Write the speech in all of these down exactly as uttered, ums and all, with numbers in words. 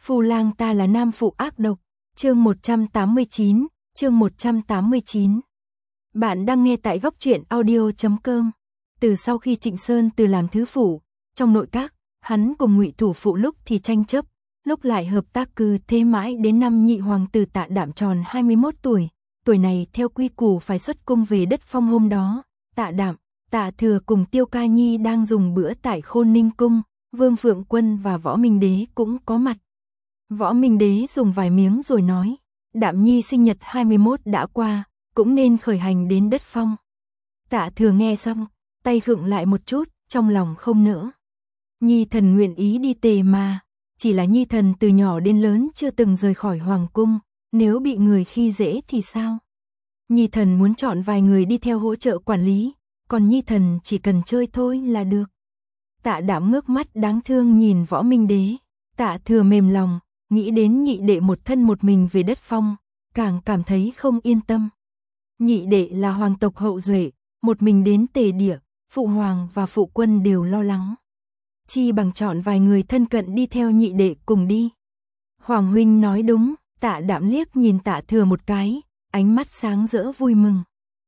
Phu lang ta là nam phụ ác độc. Chương một trăm tám mươi chín, chương một trăm tám mươi chín. Bạn đang nghe tại góc truyện audio chấm com. Từ sau khi Trịnh Sơn Từ làm thứ phụ, trong nội các, hắn cùng Ngụy thủ phụ lúc thì tranh chấp, lúc lại hợp tác, cứ thế mãi đến năm nhị hoàng tử Tạ Đạm tròn hai mươi mốt tuổi. Tuổi này theo quy củ phải xuất cung về đất Phong. Hôm đó, Tạ Đạm, Tạ Thừa cùng Tiêu Ca Nhi đang dùng bữa tại Khôn Ninh cung, Vương Phượng Quân và Võ Minh Đế cũng có mặt. Võ Minh Đế dùng vài miếng rồi nói, Đạm Nhi sinh nhật hai mươi mốt đã qua, cũng nên khởi hành đến đất Phong. Tạ Thừa nghe xong, tay khựng lại một chút, trong lòng không nỡ. Nhi thần nguyện ý đi tề mà, chỉ là Nhi thần từ nhỏ đến lớn chưa từng rời khỏi hoàng cung, nếu bị người khi dễ thì sao? Nhi thần muốn chọn vài người đi theo hỗ trợ quản lý, còn Nhi thần chỉ cần chơi thôi là được. Tạ Đạm ngước mắt đáng thương nhìn Võ Minh Đế. Tạ Thừa mềm lòng, nghĩ đến nhị đệ một thân một mình về đất Phong, càng cảm thấy không yên tâm. Nhị đệ là hoàng tộc hậu duệ, một mình đến tề địa, phụ hoàng và phụ quân đều lo lắng. Chi bằng chọn vài người thân cận đi theo nhị đệ cùng đi. Hoàng huynh nói đúng. Tạ Đạm liếc nhìn Tạ Thừa một cái, ánh mắt sáng rỡ vui mừng.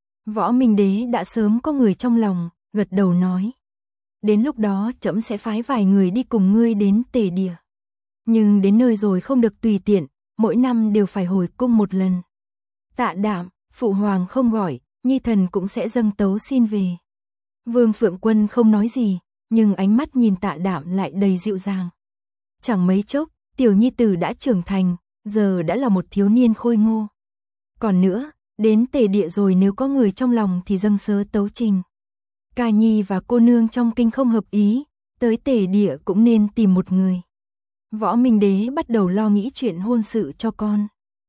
Võ Minh Đế đã sớm có người trong lòng, gật đầu nói. Đến lúc đó trẫm sẽ phái vài người đi cùng ngươi đến tề địa. Nhưng đến nơi rồi không được tùy tiện, mỗi năm đều phải hồi cung một lần. Tạ Đạm, phụ hoàng không gọi, Nhi thần cũng sẽ dâng tấu xin về. Vương Phượng Quân không nói gì, nhưng ánh mắt nhìn Tạ Đạm lại đầy dịu dàng. Chẳng mấy chốc, tiểu nhi tử đã trưởng thành, giờ đã là một thiếu niên khôi ngô. Còn nữa, đến tề địa rồi nếu có người trong lòng thì dâng sớ tấu trình. Ca Nhi và cô nương trong kinh không hợp ý, tới tề địa cũng nên tìm một người. Võ Minh Đế bắt đầu lo nghĩ chuyện hôn sự cho con.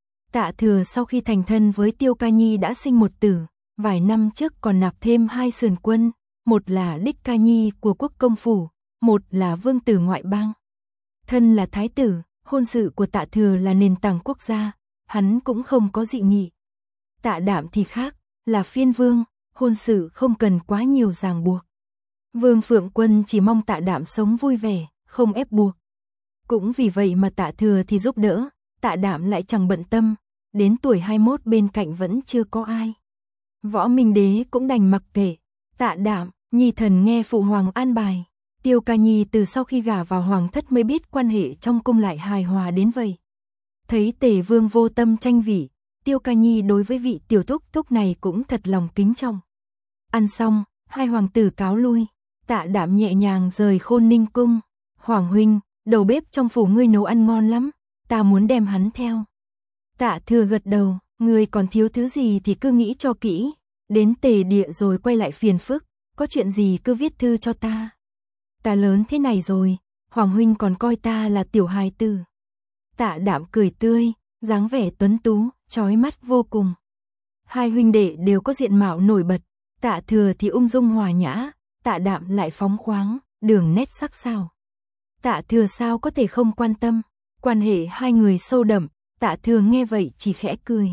Tạ Thừa sau khi thành thân với Tiêu Ca Nhi đã sinh một tử, vài năm trước còn nạp thêm hai sườn quân, một là Đích Ca Nhi của quốc công phủ, một là vương tử ngoại bang. Thân là thái tử, hôn sự của Tạ Thừa là nền tảng quốc gia, hắn cũng không có dị nghị. Tạ Đạm thì khác, là phiên vương, hôn sự không cần quá nhiều ràng buộc. Vương Phượng Quân chỉ mong Tạ Đạm sống vui vẻ, không ép buộc. Cũng vì vậy mà Tạ Thừa thì giúp đỡ, Tạ Đạm lại chẳng bận tâm, đến tuổi hai mươi mốt bên cạnh vẫn chưa có ai. Võ Minh Đế cũng đành mặc kệ. Tạ Đạm, Nhi thần nghe phụ hoàng an bài. Tiêu Ca Nhi từ sau khi gả vào hoàng thất mới biết quan hệ trong cung lại hài hòa đến vậy. Thấy Tề Vương vô tâm tranh vị, Tiêu Ca Nhi đối với vị tiểu thúc thúc này cũng thật lòng kính trọng. Ăn xong, hai hoàng tử cáo lui, Tạ Đạm nhẹ nhàng rời Khôn Ninh cung. Hoàng huynh, đầu bếp trong phủ ngươi nấu ăn ngon lắm, ta muốn đem hắn theo. Tạ Thừa gật đầu, ngươi còn thiếu thứ gì thì cứ nghĩ cho kỹ, đến tề địa rồi quay lại phiền phức, có chuyện gì cứ viết thư cho ta. Ta lớn thế này rồi, Hoàng huynh còn coi ta là tiểu hài tử. Tạ Đạm cười tươi, dáng vẻ tuấn tú, chói mắt vô cùng. Hai huynh đệ đều có diện mạo nổi bật, Tạ Thừa thì ung dung hòa nhã, Tạ Đạm lại phóng khoáng, đường nét sắc sảo. Tạ Thừa sao có thể không quan tâm, quan hệ hai người sâu đậm, Tạ Thừa nghe vậy chỉ khẽ cười.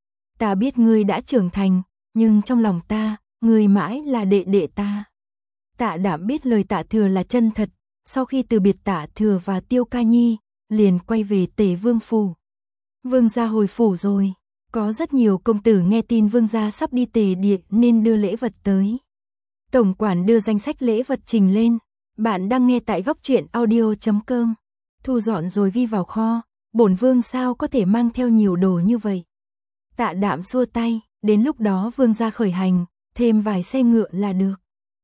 Ta biết ngươi đã trưởng thành, nhưng trong lòng ta, ngươi mãi là đệ đệ ta. Tạ Đạm biết lời Tạ Thừa là chân thật, sau khi từ biệt Tạ Thừa và Tiêu Ca Nhi, liền quay về Tề Vương phủ. Vương gia hồi phủ rồi, có rất nhiều công tử nghe tin vương gia sắp đi tề địa nên đưa lễ vật tới. Tổng quản đưa danh sách lễ vật trình lên, bạn đang nghe tại góc truyện audio chấm com. Thu dọn rồi ghi vào kho, bổn vương sao có thể mang theo nhiều đồ như vậy. Tạ Đạm xua tay, đến lúc đó vương gia khởi hành, thêm vài xe ngựa là được.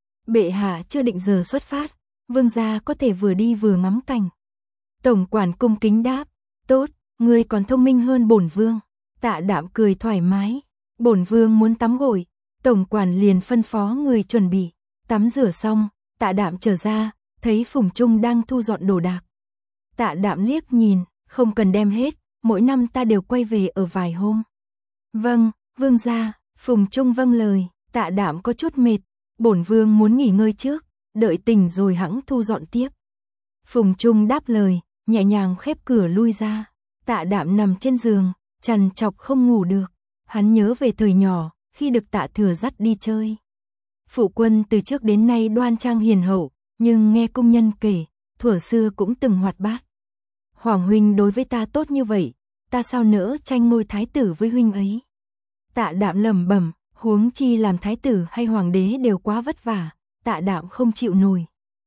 Bệ hạ chưa định giờ xuất phát, vương gia có thể vừa đi vừa ngắm cảnh. Tổng quản cung kính đáp, tốt, ngươi còn thông minh hơn bổn vương. Tạ Đạm cười thoải mái, bổn vương muốn tắm gội. Tổng quản liền phân phó người chuẩn bị. Tắm rửa xong, Tạ Đạm trở ra, thấy Phùng Trung đang thu dọn đồ đạc. Tạ Đạm liếc nhìn, không cần đem hết, mỗi năm ta đều quay về ở vài hôm. Vâng, vương gia. Phùng Trung vâng lời. Tạ Đạm có chút mệt, bổn vương muốn nghỉ ngơi trước, đợi tỉnh rồi hẵng thu dọn tiếp. Phùng Trung đáp lời, nhẹ nhàng khép cửa lui ra. Tạ Đạm nằm trên giường, trằn trọc không ngủ được. Hắn nhớ về thời nhỏ, khi được Tạ Thừa dắt đi chơi. Phụ quân từ trước đến nay đoan trang hiền hậu, nhưng nghe công nhân kể, thuở xưa cũng từng hoạt bát. Hoàng huynh đối với ta tốt như vậy, ta sao nỡ tranh ngôi thái tử với huynh ấy. Tạ Đạm lẩm bẩm, huống chi làm thái tử hay hoàng đế đều quá vất vả, Tạ Đạm không chịu nổi.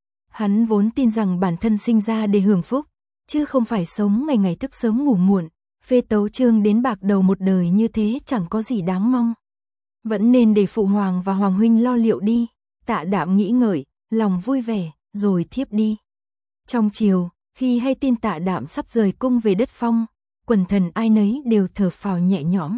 Hắn vốn tin rằng bản thân sinh ra để hưởng phúc, chứ không phải sống ngày ngày thức sớm ngủ muộn, phê tấu chương đến bạc đầu một đời như thế chẳng có gì đáng mong. Vẫn nên để phụ hoàng và hoàng huynh lo liệu đi, Tạ Đạm nghĩ ngợi, lòng vui vẻ, rồi thiếp đi. Trong chiều, khi hay tin Tạ Đạm sắp rời cung về đất Phong, quần thần ai nấy đều thở phào nhẹ nhõm.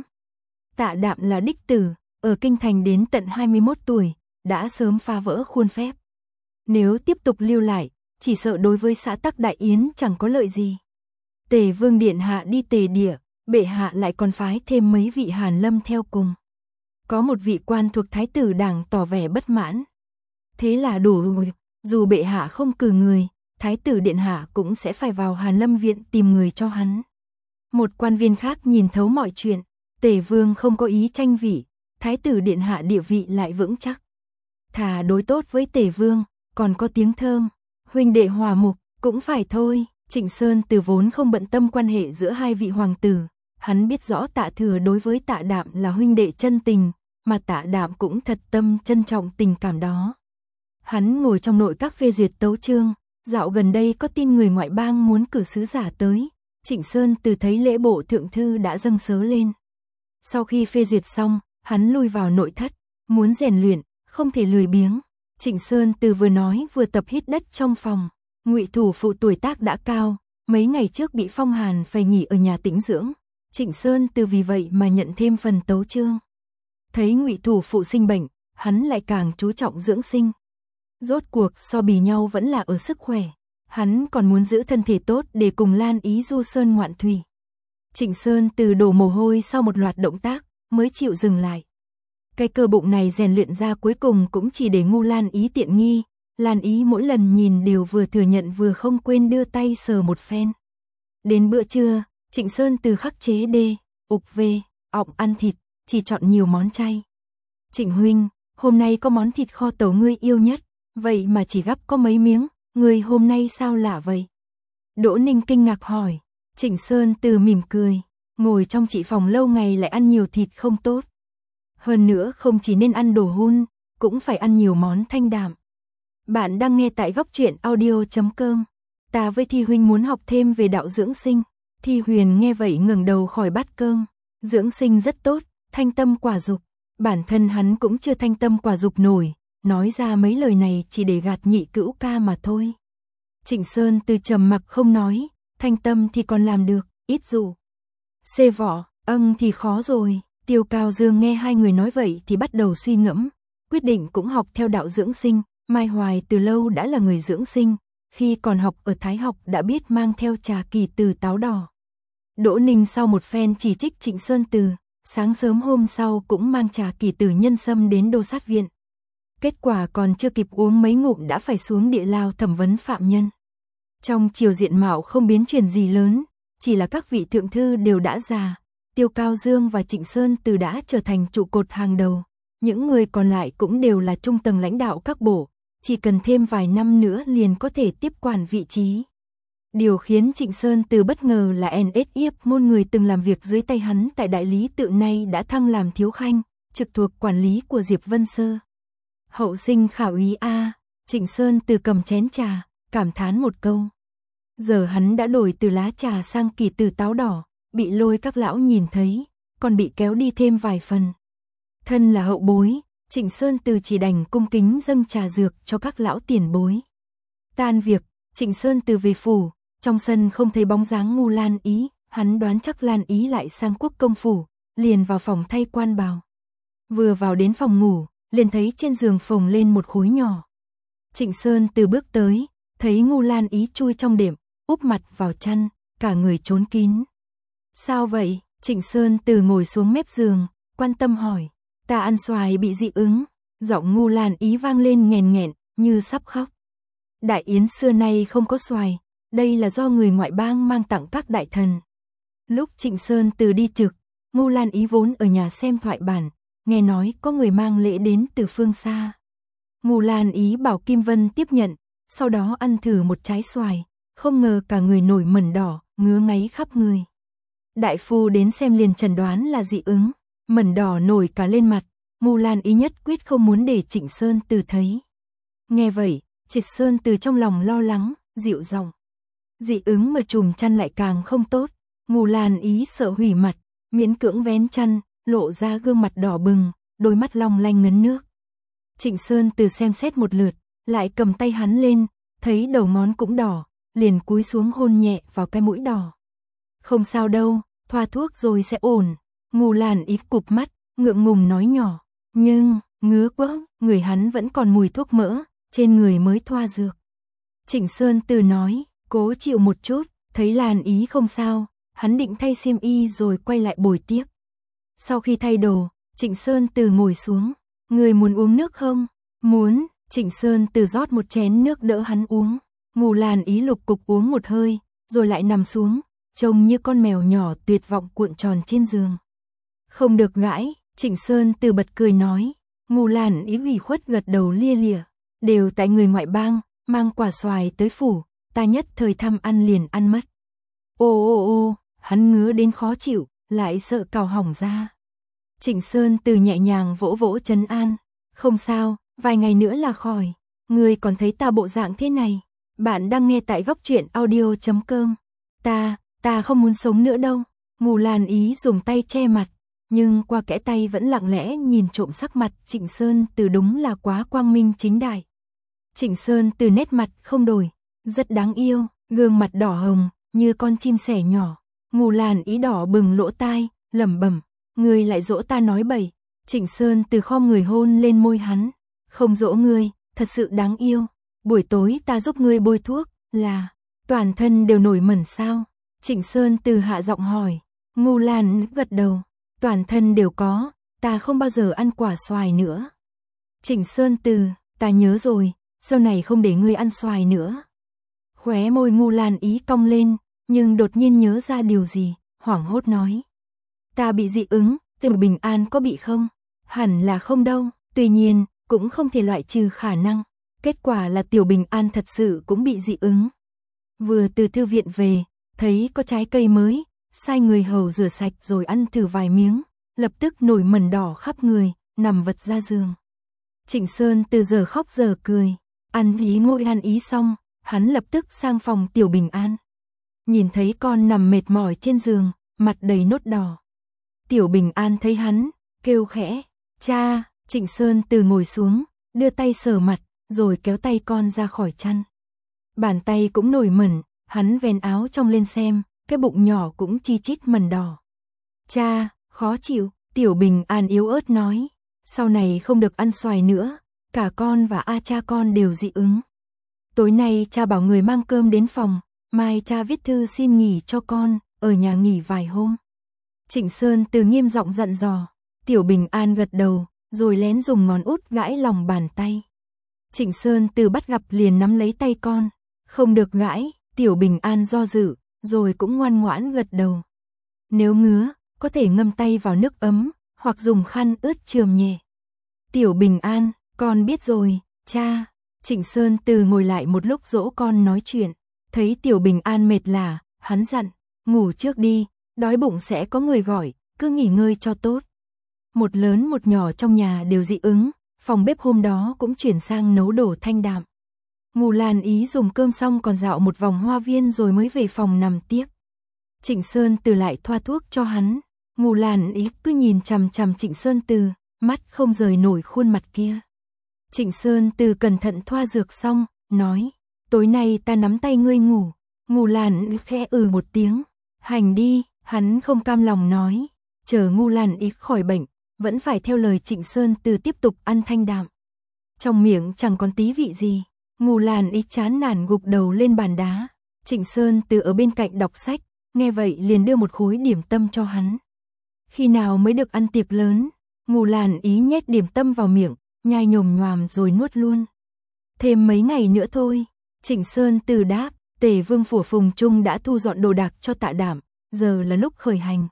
Tạ Đạm là đích tử, ở kinh thành đến tận hai mươi mốt tuổi, đã sớm phá vỡ khuôn phép. Nếu tiếp tục lưu lại, chỉ sợ đối với xã tắc Đại Yến chẳng có lợi gì. Tề Vương điện hạ đi Tề địa, bệ hạ lại còn phái thêm mấy vị Hàn Lâm theo cùng. Có một vị quan thuộc Thái tử Đảng tỏ vẻ bất mãn. Thế là đủ rồi, dù bệ hạ không cử người, Thái tử điện hạ cũng sẽ phải vào Hàn Lâm viện tìm người cho hắn. Một quan viên khác nhìn thấu mọi chuyện, Tề Vương không có ý tranh vị, Thái tử điện hạ địa vị lại vững chắc. Thà đối tốt với Tề Vương, còn có tiếng thơm, huynh đệ hòa mục, cũng phải thôi. Trịnh Sơn từ vốn không bận tâm quan hệ giữa hai vị hoàng tử, hắn biết rõ Tạ Thừa đối với Tạ Đạm là huynh đệ chân tình, mà Tạ Đạm cũng thật tâm trân trọng tình cảm đó. Hắn ngồi trong nội các phê duyệt tấu chương, dạo gần đây có tin người ngoại bang muốn cử sứ giả tới, Trịnh Sơn từ thấy lễ bộ thượng thư đã dâng sớ lên. Sau khi phê duyệt xong, hắn lui vào nội thất, muốn rèn luyện, không thể lười biếng. Trịnh Sơn từ vừa nói vừa tập hít đất trong phòng. Ngụy thủ phụ tuổi tác đã cao, mấy ngày trước bị phong hàn phải nghỉ ở nhà tĩnh dưỡng. Trịnh Sơn từ vì vậy mà nhận thêm phần tấu chương. Thấy Ngụy thủ phụ sinh bệnh, hắn lại càng chú trọng dưỡng sinh. Rốt cuộc so bì nhau vẫn là ở sức khỏe. Hắn còn muốn giữ thân thể tốt để cùng Lan Ý du sơn ngoạn thủy. Trịnh Sơn từ đổ mồ hôi sau một loạt động tác, mới chịu dừng lại. Cái cơ bụng này rèn luyện ra cuối cùng cũng chỉ để ngu Lan Ý tiện nghi. Lan Ý mỗi lần nhìn đều vừa thừa nhận vừa không quên đưa tay sờ một phen. Đến bữa trưa, Trịnh Sơn từ khắc chế đê, ục về, ọng ăn thịt, chỉ chọn nhiều món chay. Trịnh huynh, hôm nay có món thịt kho tàu ngươi yêu nhất, vậy mà chỉ gắp có mấy miếng, ngươi hôm nay sao lạ vậy? Đỗ Ninh kinh ngạc hỏi. Trịnh Sơn từ mỉm cười, ngồi trong chị phòng lâu ngày lại ăn nhiều thịt không tốt. Hơn nữa không chỉ nên ăn đồ hun, cũng phải ăn nhiều món thanh đạm. Bạn đang nghe tại góc truyện audio chấm com. Ta với Thi huynh muốn học thêm về đạo dưỡng sinh. Thi Huyền nghe vậy ngẩng đầu khỏi bát cơm. Dưỡng sinh rất tốt, thanh tâm quả dục. Bản thân hắn cũng chưa thanh tâm quả dục nổi, nói ra mấy lời này chỉ để gạt Nhị Cữu ca mà thôi. Trịnh Sơn từ trầm mặc không nói, thanh tâm thì còn làm được, ít dụ. Xê vỏ, âng thì khó rồi. Tiêu Cao Dương nghe hai người nói vậy thì bắt đầu suy ngẫm, quyết định cũng học theo đạo dưỡng sinh. Mai Hoài từ lâu đã là người dưỡng sinh, khi còn học ở Thái học đã biết mang theo trà kỳ từ táo đỏ. Đỗ Ninh sau một phen chỉ trích Trịnh Sơn từ, sáng sớm hôm sau cũng mang trà kỳ từ nhân sâm đến đô sát viện. Kết quả còn chưa kịp uống mấy ngụm đã phải xuống địa lao thẩm vấn phạm nhân. Trong triều diện mạo không biến chuyển gì lớn, chỉ là các vị thượng thư đều đã già, Tiêu Cao Dương và Trịnh Sơn từ đã trở thành trụ cột hàng đầu. Những người còn lại cũng đều là trung tầng lãnh đạo các bộ, chỉ cần thêm vài năm nữa liền có thể tiếp quản vị trí. Điều khiến Trịnh Sơn từ bất ngờ là en ét Yếp môn người từng làm việc dưới tay hắn tại đại lý tự nay đã thăng làm thiếu khanh, trực thuộc quản lý của Diệp Vân Sơ. Hậu sinh khảo ý a, Trịnh Sơn từ cầm chén trà, cảm thán một câu. Giờ hắn đã đổi từ lá trà sang kỳ từ táo đỏ, bị Lôi các lão nhìn thấy, còn bị kéo đi thêm vài phần. Thân là hậu bối, Trịnh Sơn từ chỉ đành cung kính dâng trà dược cho các lão tiền bối. Tan việc, Trịnh Sơn từ về phủ, trong sân không thấy bóng dáng ngu Lan Ý, hắn đoán chắc Lan Ý lại sang quốc công phủ, liền vào phòng thay quan bào. Vừa vào đến phòng ngủ, liền thấy trên giường phồng lên một khối nhỏ. Trịnh Sơn từ bước tới, thấy ngu Lan Ý chui trong đệm, úp mặt vào chăn, cả người trốn kín. Sao vậy? Trịnh Sơn từ ngồi xuống mép giường, quan tâm hỏi. Ta ăn xoài bị dị ứng, giọng ngu Lan Ý vang lên nghèn nghẹn, như sắp khóc. Đại Yến xưa nay không có xoài, đây là do người ngoại bang mang tặng các đại thần. Lúc Trịnh Sơn từ đi trực, ngu Lan Ý vốn ở nhà xem thoại bản, nghe nói có người mang lễ đến từ phương xa. Ngu Lan Ý bảo Kim Vân tiếp nhận, sau đó ăn thử một trái xoài, không ngờ cả người nổi mẩn đỏ, ngứa ngáy khắp người. Đại phu đến xem liền chẩn đoán là dị ứng, mẩn đỏ nổi cả lên mặt, Ngô Lan Ý nhất quyết không muốn để Trịnh Sơn Từ thấy. Nghe vậy, Trịnh Sơn Từ trong lòng lo lắng, dịu giọng. Dị ứng mà trùm chăn lại càng không tốt, Ngô Lan Ý sợ hủy mặt, miễn cưỡng vén chăn, lộ ra gương mặt đỏ bừng, đôi mắt long lanh ngấn nước. Trịnh Sơn Từ xem xét một lượt, lại cầm tay hắn lên, thấy đầu ngón cũng đỏ, liền cúi xuống hôn nhẹ vào cái mũi đỏ. Không sao đâu, thoa thuốc rồi sẽ ổn. Ngô Lan Ý cụp mắt, ngượng ngùng nói nhỏ, nhưng, ngứa quá, người hắn vẫn còn mùi thuốc mỡ, trên người mới thoa dược. Trịnh Sơn Từ nói, cố chịu một chút, thấy Lan Ý không sao, hắn định thay xiêm y rồi quay lại bồi tiếp. Sau khi thay đồ, Trịnh Sơn Từ ngồi xuống, người muốn uống nước không? Muốn. Trịnh Sơn Từ rót một chén nước đỡ hắn uống. Ngô Lan Ý lục cục uống một hơi, rồi lại nằm xuống, trông như con mèo nhỏ tuyệt vọng cuộn tròn trên giường. Không được gãi, Trịnh Sơn Từ bật cười nói. Ngô Lan Ý ủy khuất gật đầu lia lịa, đều tại người ngoại bang, mang quả xoài tới phủ, ta nhất thời thăm ăn liền ăn mất. Ô ô ô, hắn ngứa đến khó chịu, lại sợ cào hỏng ra. Trịnh Sơn Từ nhẹ nhàng vỗ vỗ trấn an, không sao, vài ngày nữa là khỏi. Ngươi còn thấy ta bộ dạng thế này? Bạn đang nghe tại góc truyện audio chấm com. Ta, ta không muốn sống nữa đâu. Ngô Lan Ý dùng tay che mặt, nhưng qua kẽ tay vẫn lặng lẽ nhìn trộm sắc mặt Trịnh Sơn Từ, đúng là quá quang minh chính đại. Trịnh Sơn Từ nét mặt không đổi, rất đáng yêu, gương mặt đỏ hồng như con chim sẻ nhỏ. Ngô Lan Ý đỏ bừng lỗ tai, lẩm bẩm, ngươi lại dỗ ta nói bậy. Trịnh Sơn Từ khom người hôn lên môi hắn, không dỗ ngươi, thật sự đáng yêu. Buổi tối ta giúp ngươi bôi thuốc, là toàn thân đều nổi mẩn sao? Trịnh Sơn Từ hạ giọng hỏi. Ngô Lan gật đầu, toàn thân đều có, ta không bao giờ ăn quả xoài nữa. Trịnh Sơn Từ, ta nhớ rồi, sau này không để ngươi ăn xoài nữa. Khóe môi Ngô Lan Ý cong lên, nhưng đột nhiên nhớ ra điều gì, hoảng hốt nói. Ta bị dị ứng, Tiểu Bình An có bị không? Hẳn là không đâu, tuy nhiên, cũng không thể loại trừ khả năng. Kết quả là Tiểu Bình An thật sự cũng bị dị ứng. Vừa từ thư viện về, thấy có trái cây mới, sai người hầu rửa sạch rồi ăn thử vài miếng, lập tức nổi mẩn đỏ khắp người, nằm vật ra giường. Trịnh Sơn Từ giờ khóc giờ cười, ăn ý Ngô Lan Ý xong, hắn lập tức sang phòng Tiểu Bình An. Nhìn thấy con nằm mệt mỏi trên giường, mặt đầy nốt đỏ. Tiểu Bình An thấy hắn, kêu khẽ, cha. Trịnh Sơn Từ ngồi xuống, đưa tay sờ mặt, rồi kéo tay con ra khỏi chăn. Bàn tay cũng nổi mẩn, hắn vén áo trong lên xem, cái bụng nhỏ cũng chi chít mẩn đỏ. Cha, khó chịu, Tiểu Bình An yếu ớt nói, sau này không được ăn xoài nữa, cả con và A cha con đều dị ứng. Tối nay cha bảo người mang cơm đến phòng, mai cha viết thư xin nghỉ cho con, ở nhà nghỉ vài hôm. Trịnh Sơn Từ nghiêm giọng dặn dò, Tiểu Bình An gật đầu, rồi lén dùng ngón út gãi lòng bàn tay. Trịnh Sơn Từ bắt gặp liền nắm lấy tay con, không được gãi. Tiểu Bình An do dự, rồi cũng ngoan ngoãn gật đầu. Nếu ngứa, có thể ngâm tay vào nước ấm, hoặc dùng khăn ướt chườm nhẹ. Tiểu Bình An, con biết rồi, cha. Trịnh Sơn Từ ngồi lại một lúc dỗ con nói chuyện, thấy Tiểu Bình An mệt lả, hắn dặn, ngủ trước đi, đói bụng sẽ có người gọi, cứ nghỉ ngơi cho tốt. Một lớn một nhỏ trong nhà đều dị ứng, phòng bếp hôm đó cũng chuyển sang nấu đồ thanh đạm. Ngô Lan Ý dùng cơm xong còn dạo một vòng hoa viên rồi mới về phòng nằm tiếp. Trịnh Sơn Từ lại thoa thuốc cho hắn. Ngô Lan Ý cứ nhìn chằm chằm Trịnh Sơn Từ, mắt không rời nổi khuôn mặt kia. Trịnh Sơn Từ cẩn thận thoa dược xong, nói, tối nay ta nắm tay ngươi ngủ. Ngô Lan Ý khẽ ừ một tiếng, hành đi. Hắn không cam lòng nói, chờ Ngô Lan Ý khỏi bệnh, vẫn phải theo lời Trịnh Sơn Từ tiếp tục ăn thanh đạm. Trong miệng chẳng còn tí vị gì. Ngô Lan Ý chán nản gục đầu lên bàn đá. Trịnh Sơn Từ ở bên cạnh đọc sách, nghe vậy liền đưa một khối điểm tâm cho hắn. Khi nào mới được ăn tiệc lớn? Ngô Lan Ý nhét điểm tâm vào miệng, nhai nhồm nhoàm rồi nuốt luôn. Thêm mấy ngày nữa thôi. Trịnh Sơn Từ đáp, Tề Vương phủ Phùng Trung đã thu dọn đồ đạc cho Tạ Đảm, giờ là lúc khởi hành.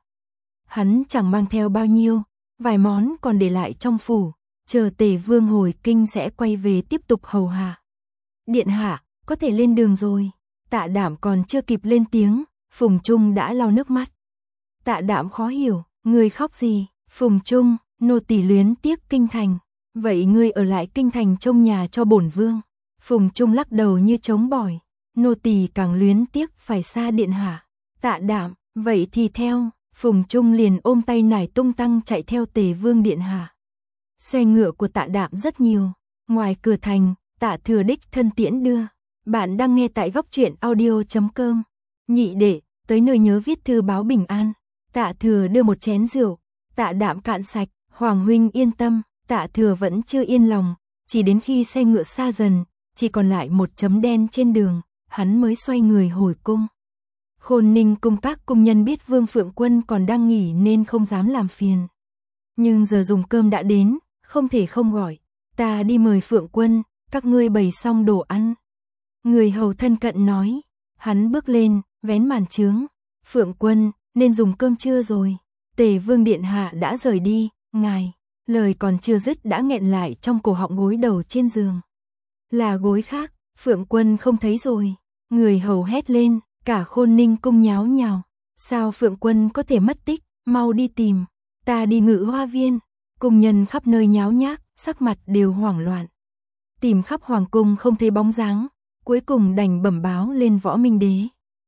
Hắn chẳng mang theo bao nhiêu, vài món còn để lại trong phủ, chờ Tề Vương hồi kinh sẽ quay về tiếp tục hầu hạ. Điện hạ, có thể lên đường rồi. Tạ Đạm còn chưa kịp lên tiếng, Phùng Trung đã lau nước mắt. Tạ Đạm khó hiểu, ngươi khóc gì? Phùng Trung, nô tỳ luyến tiếc kinh thành. Vậy ngươi ở lại kinh thành trông nhà cho bổn vương. Phùng Trung lắc đầu như trống bỏi. Nô tỳ càng luyến tiếc phải xa điện hạ. Tạ Đạm, vậy thì theo. Phùng Trung liền ôm tay nải tung tăng chạy theo Tề Vương điện hạ. Xe ngựa của Tạ Đạm rất nhiều. Ngoài cửa thành, Tạ Thừa đích thân tiễn đưa. Bạn đang nghe tại góc truyện audio chấm com. Nhị đệ, tới nơi nhớ viết thư báo bình an. Tạ Thừa đưa một chén rượu. Tạ Đạm cạn sạch. Hoàng huynh yên tâm. Tạ Thừa vẫn chưa yên lòng. Chỉ đến khi xe ngựa xa dần, chỉ còn lại một chấm đen trên đường, hắn mới xoay người hồi cung. Khôn Ninh cung các cung nhân biết Vương Phượng Quân còn đang nghỉ nên không dám làm phiền. Nhưng giờ dùng cơm đã đến, không thể không gọi. Ta đi mời Phượng Quân, các ngươi bày xong đồ ăn. Người hầu thân cận nói. Hắn bước lên, vén màn trướng. Phượng Quân, nên dùng cơm trưa rồi. Tề Vương điện hạ đã rời đi, ngài. Lời còn chưa dứt đã nghẹn lại trong cổ họng gối đầu trên giường. Là gối khác, Phượng Quân không thấy rồi. Người hầu hét lên, cả Khôn Ninh cung nháo nhào. Sao Phượng Quân có thể mất tích, mau đi tìm. Ta đi Ngự Hoa viên. Cung nhân khắp nơi nháo nhác, sắc mặt đều hoảng loạn. Tìm khắp hoàng cung không thấy bóng dáng, cuối cùng đành bẩm báo lên Võ Minh Đế.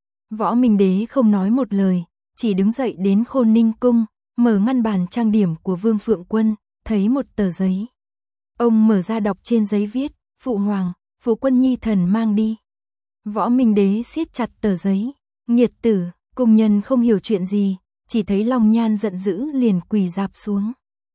Võ Minh Đế không nói một lời, chỉ đứng dậy đến Khôn Ninh cung, mở ngăn bàn trang điểm của Vương Phượng Quân, thấy một tờ giấy. Ông mở ra đọc trên giấy viết, Phụ Hoàng, Phụ Quân nhi thần mang đi. Võ Minh Đế siết chặt tờ giấy. Nghiệt tử, cung nhân không hiểu chuyện gì, chỉ thấy Long Nhan giận dữ liền quỳ rạp xuống.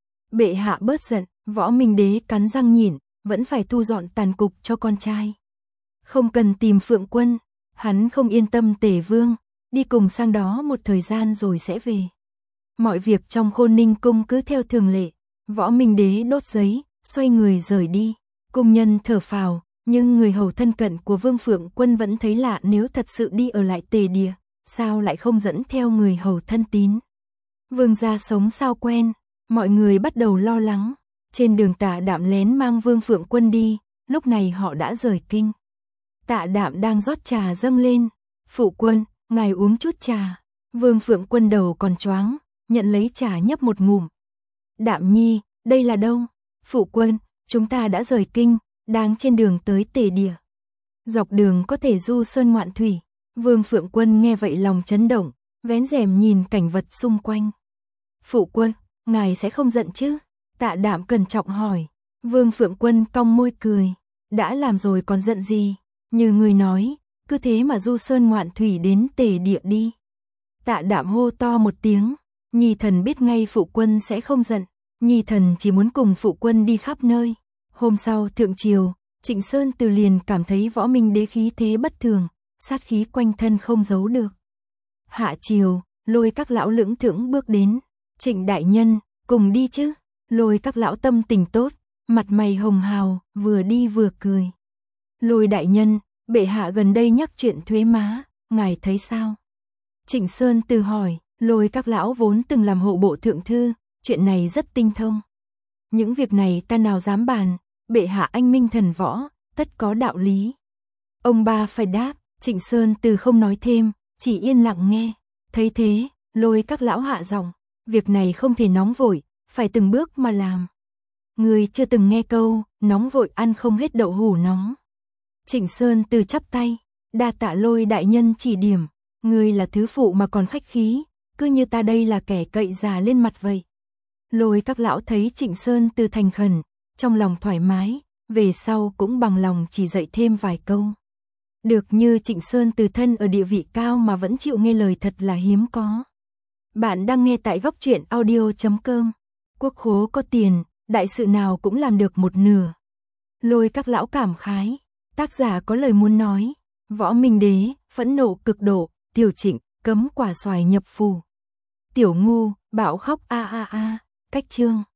Bệ hạ bớt giận, Võ Minh Đế cắn răng nhịn, vẫn phải thu dọn tàn cục cho con trai. Không cần tìm Phượng Quân, hắn không yên tâm Tề Vương, đi cùng sang đó một thời gian rồi sẽ về. Mọi việc trong Khôn Ninh cung cứ theo thường lệ. Võ Minh Đế đốt giấy, xoay người rời đi. Cung nhân thở phào, nhưng người hầu thân cận của Vương Phượng Quân vẫn thấy lạ, nếu thật sự đi ở lại Tề Địa, sao lại không dẫn theo người hầu thân tín. Vương gia sống sao quen, mọi người bắt đầu lo lắng. Trên đường Tạ Đạm lén mang Vương Phượng Quân đi, lúc này họ đã rời kinh. Tạ Đạm đang rót trà dâng lên. Phụ Quân, ngài uống chút trà. Vương Phượng Quân đầu còn choáng, nhận lấy trà nhấp một ngụm. Đạm nhi, đây là đâu? Phụ Quân, chúng ta đã rời kinh, đang trên đường tới Tề Địa. Dọc đường có thể du sơn ngoạn thủy. Vương Phượng Quân nghe vậy lòng chấn động, vén rèm nhìn cảnh vật xung quanh. Phụ Quân, ngài sẽ không giận chứ? Tạ Đạm cẩn trọng hỏi. Vương Phượng Quân cong môi cười. Đã làm rồi còn giận gì? Như người nói, cứ thế mà du sơn ngoạn thủy đến Tề Địa đi. Tạ Đạm hô to một tiếng. Nhi thần biết ngay Phụ Quân sẽ không giận. Nhi thần chỉ muốn cùng Phụ Quân đi khắp nơi. Hôm sau thượng triều, Trịnh Sơn Từ liền cảm thấy Võ Minh Đế khí thế bất thường, sát khí quanh thân không giấu được. Hạ triều, Lôi các lão lững thững bước đến. Trịnh đại nhân, cùng đi chứ? Lôi các lão tâm tình tốt, mặt mày hồng hào, vừa đi vừa cười. Lôi đại nhân, bệ hạ gần đây nhắc chuyện thuế má, ngài thấy sao? Trịnh Sơn Từ hỏi. Lôi các lão vốn từng làm hộ bộ thượng thư, chuyện này rất tinh thông. Những việc này ta nào dám bàn, bệ hạ anh minh thần võ, tất có đạo lý. Ông ba phải đáp. Trịnh Sơn Từ không nói thêm, chỉ yên lặng nghe. Thấy thế, Lôi các lão hạ giọng, việc này không thể nóng vội, phải từng bước mà làm. Người chưa từng nghe câu, nóng vội ăn không hết đậu hủ nóng. Trịnh Sơn Từ chắp tay, đa tạ Lôi đại nhân chỉ điểm, người là thứ phụ mà còn khách khí, cứ như ta đây là kẻ cậy già lên mặt vậy. Lôi các lão thấy Trịnh Sơn Từ thành khẩn, trong lòng thoải mái, về sau cũng bằng lòng chỉ dạy thêm vài câu. Được như Trịnh Sơn Từ thân ở địa vị cao mà vẫn chịu nghe lời thật là hiếm có. Bạn đang nghe tại góc truyện audio chấm com. Quốc khố có tiền, đại sự nào cũng làm được một nửa. Lôi các lão cảm khái, tác giả có lời muốn nói. Võ Minh Đế, phẫn nộ cực độ, Tiểu Trịnh, cấm quả xoài nhập phù. Tiểu ngu, bạo khóc a a a, cách chương.